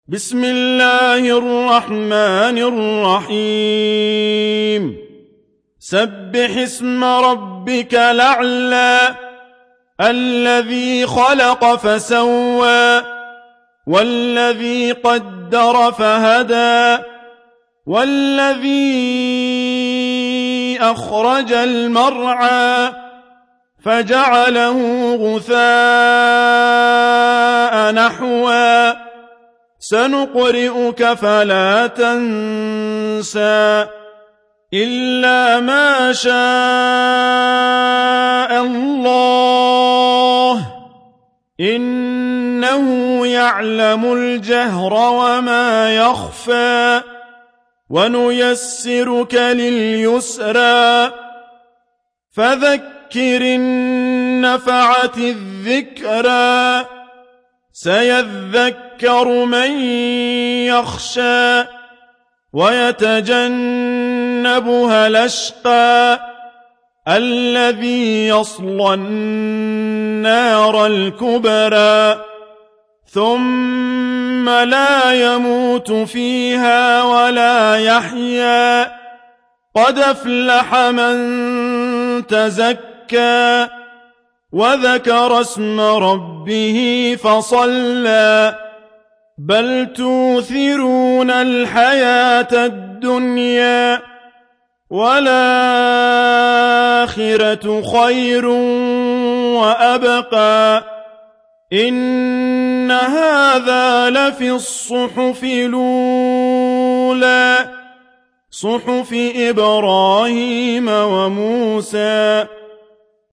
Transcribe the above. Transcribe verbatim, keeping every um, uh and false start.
بسم الله الرحمن الرحيم سبح اسم ربك الأعلى الذي خلق فسوى والذي قدر فهدى والذي أخرج المرعى فجعله غثاء نحوا سنقرئك فلا تنسى إلا ما شاء الله إنه يعلم الجهر وما يخفى ونيسرك لليسرى فذكر إن نفعت الذكرى سيذكر من يخشى ويتجنبها الأشقى الذي يصلى النار الكبرى ثم لا يموت فيها ولا يحيا قد أفلح من تزكى وذكر اسم ربه فصلى بل توثرون الحياة الدنيا والآخرة خير وأبقى إن هذا لفي الصحف الأولى صحف إبراهيم وموسى